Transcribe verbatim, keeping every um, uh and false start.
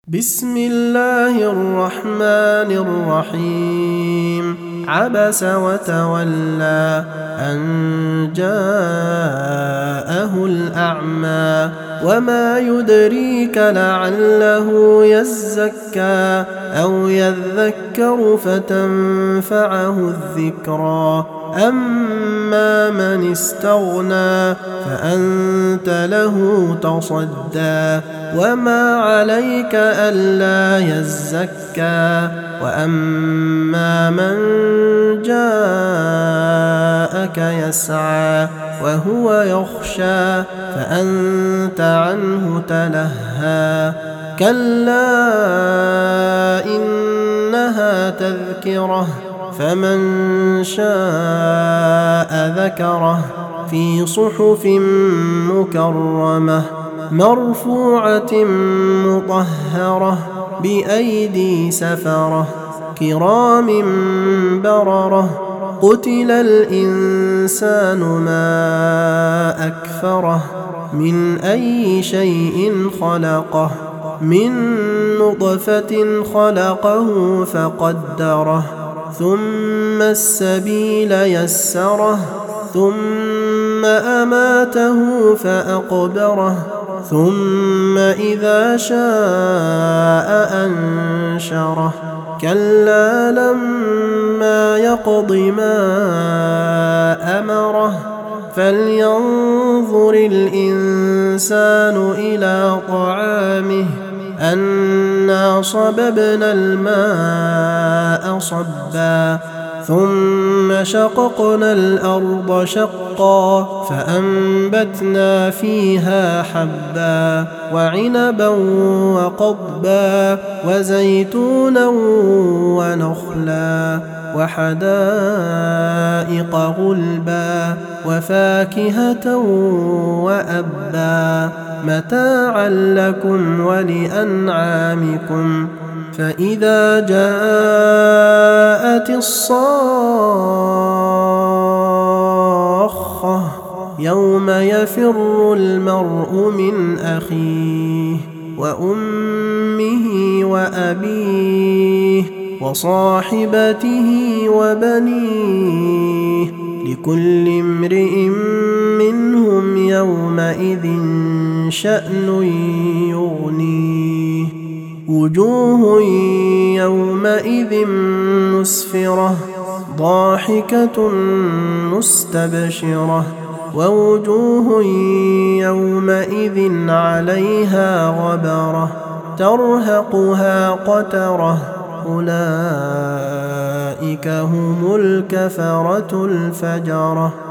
بسم الله الرحمن الرحيم عبس وتولى أن جاءه الأعمى وما يدريك لعله يزكى أو يذكر فتنفعه الذكرى أما من استغنى فأنت له تصدى وما عليك ألا يزكى وأما من جاءك يسعى وهو يخشى فأنت عنه تلهى كلا إنها تذكرة فمن شاء ذكره في صحف مكرمة مرفوعة مطهرة بأيدي سفرة كرام بررة قتل الإنسان ما أكفره من أي شيء خلقه من نطفة خلقه فقدره ثم السبيل يسره ثم أماته فأقبره ثم إذا شاء أنشره كلا لما يقض ما أمره فلينظر الإنسان إلى طعامه أنا صببنا الماء صبا ثم شققنا الأرض شقا فأنبتنا فيها حبا وعنبا وقضبا وزيتونا ونخلا وحدائق غلبا وفاكهة وأبا متاعا لكم ولأنعامكم فإذا جاءت الصاخة يوم يفر المرء من أخيه وأمه وأبيه وصاحبته وبنيه لكل امرئ منهم يومئذ شأن يغنيه وجوه يومئذ مسفرة ضاحكة مستبشرة ووجوه يومئذ عليها غبرة ترهقها قترة أولئك هم الكفرة الفجرة.